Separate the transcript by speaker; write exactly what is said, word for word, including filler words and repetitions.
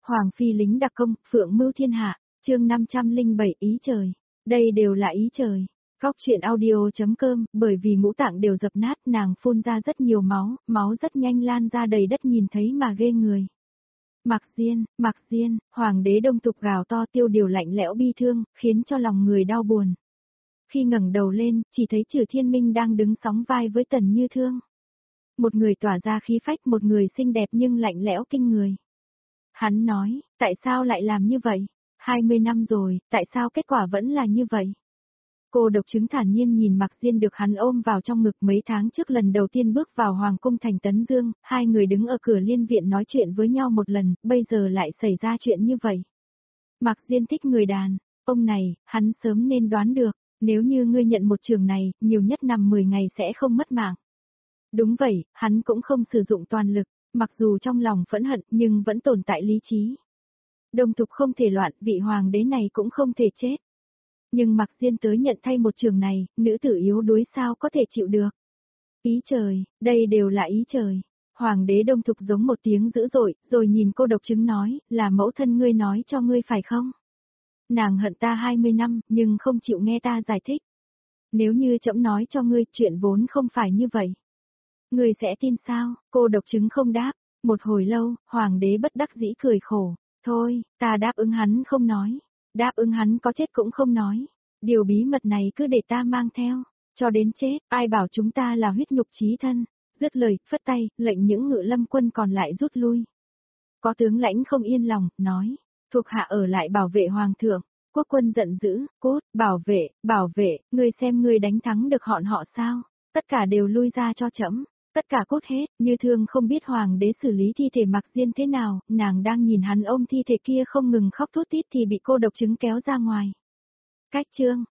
Speaker 1: Hoàng phi lính đặc công, phượng mưu thiên hạ, chương năm trăm lẻ bảy ý trời. Đây đều là ý trời. Góc truyện audio.com, bởi vì ngũ tạng đều dập nát, nàng phun ra rất nhiều máu, máu rất nhanh lan ra đầy đất nhìn thấy mà ghê người. Mạc Diên, Mạc Diên, hoàng đế Đông Tục gào to tiêu điều lạnh lẽo bi thương, khiến cho lòng người đau buồn. Khi ngẩng đầu lên, chỉ thấy Trừ Thiên Minh đang đứng sóng vai với Tần Như Thương. Một người tỏa ra khí phách, một người xinh đẹp nhưng lạnh lẽo kinh người. Hắn nói, tại sao lại làm như vậy? hai mươi năm rồi, tại sao kết quả vẫn là như vậy? Cô độc chứng thản nhiên nhìn Mạc Diên được hắn ôm vào trong ngực mấy tháng trước lần đầu tiên bước vào Hoàng cung thành Tấn Dương, hai người đứng ở cửa liên viện nói chuyện với nhau một lần, bây giờ lại xảy ra chuyện như vậy. Mạc Diên thích người đàn, ông này, hắn sớm nên đoán được, nếu như ngươi nhận một trường này, nhiều nhất nằm mười ngày sẽ không mất mạng. Đúng vậy, hắn cũng không sử dụng toàn lực, mặc dù trong lòng phẫn hận nhưng vẫn tồn tại lý trí. Đông Tục không thể loạn, vị hoàng đế này cũng không thể chết. Nhưng Mạc Diên tới nhận thay một trường này, nữ tử yếu đuối sao có thể chịu được. Ý trời, đây đều là ý trời. Hoàng đế Đông Tục giống một tiếng dữ dội, rồi nhìn cô độc chứng nói, là mẫu thân ngươi nói cho ngươi phải không? Nàng hận ta hai mươi năm, nhưng không chịu nghe ta giải thích. Nếu như trẫm nói cho ngươi, chuyện vốn không phải như vậy. Ngươi sẽ tin sao? Cô độc chứng không đáp. Một hồi lâu, hoàng đế bất đắc dĩ cười khổ. Thôi, ta đáp ứng hắn không nói. Đáp ứng hắn có chết cũng không nói. Điều bí mật này cứ để ta mang theo. Cho đến chết, ai bảo chúng ta là huyết nhục chí thân. Dứt lời, phất tay, lệnh những ngự lâm quân còn lại rút lui. Có tướng lãnh không yên lòng, nói. Thuộc hạ ở lại bảo vệ hoàng thượng. Quốc quân giận dữ, cốt, bảo vệ, bảo vệ, ngươi xem ngươi đánh thắng được họ họ sao. Tất cả đều lui ra cho trẫm. Tất cả cốt hết, Như Thương không biết hoàng đế xử lý thi thể Mạc Diên thế nào, nàng đang nhìn hắn ôm thi thể kia không ngừng khóc thút thít thì bị cô độc chứng kéo ra ngoài. Cách chương,